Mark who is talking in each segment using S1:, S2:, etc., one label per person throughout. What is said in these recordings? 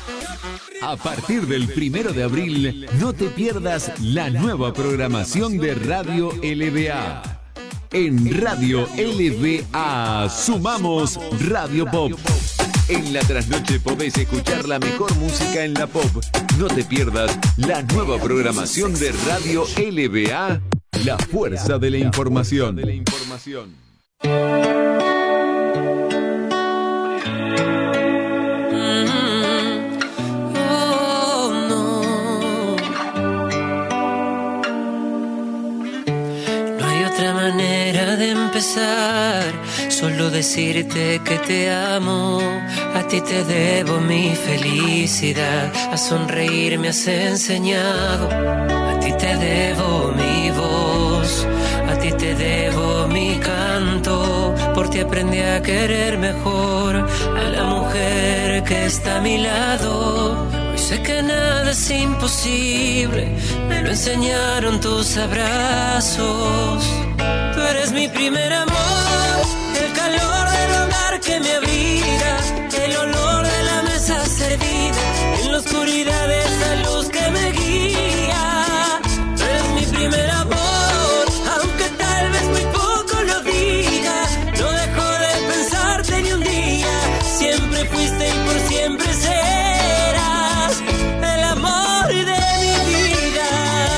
S1: A partir del 1 de abril, no te pierdas la nueva programación de Radio LBA. En Radio LBA sumamos Radio Pop. En la trasnoche podés escuchar la mejor música en la pop. No te pierdas la nueva programación de Radio LBA, la fuerza de la información.
S2: Solo decirte que te amo. A ti te debo mi felicidad. A sonreír me has enseñado. A ti te debo mi voz. A ti te debo mi canto. Por ti aprendí a querer mejor a la mujer que está a mi lado. Hoy sé que nada es imposible. Me lo enseñaron tus abrazos. Tú eres mi primer amor, el calor del hogar que me abriga, el olor de la mesa servida, en la oscuridad de esa luz que me guía. Tú eres mi primer amor, aunque tal vez muy poco lo diga, no dejo de pensarte ni un día, siempre fuiste y por siempre serás el amor de mi vida.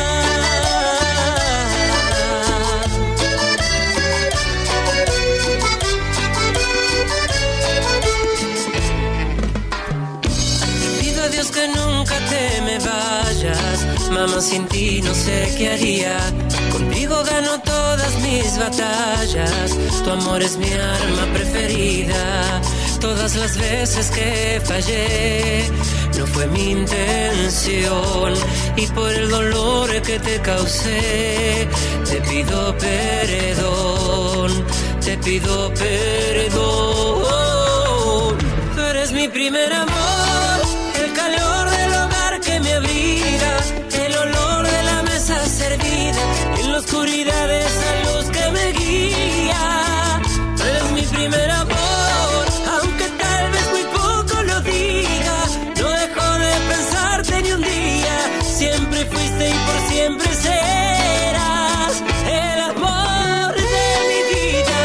S2: Que nunca te me vayas, mamá, sin ti no sé qué haría. Contigo gano todas mis batallas, tu amor es mi arma preferida. Todas las veces que fallé, no fue mi intención, y por el dolor que te causé, te pido perdón, te pido perdón. Tú eres mi primer amor, el calor del hogar que me abriga, el olor de la mesa servida, en la oscuridad de esa luz que me guía. Tú eres mi primer amor, aunque tal vez muy poco lo diga, no dejo de pensarte ni un día, siempre fuiste y por siempre serás el amor de mi vida.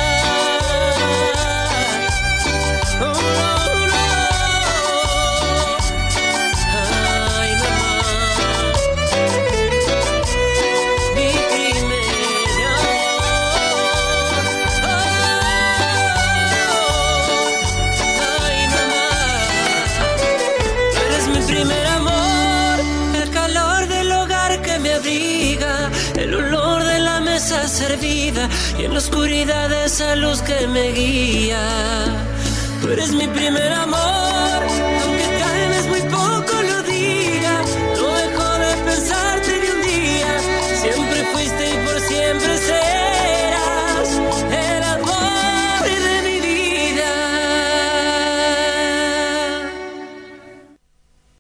S2: Oh, no, no. Ay, mamá, mi primer amor. Ay, mamá, tú eres mi primer amor, el calor del hogar que me abriga, el olor de la mesa servida, y en la oscuridad esa luz que me guía. Tú eres mi primer amor,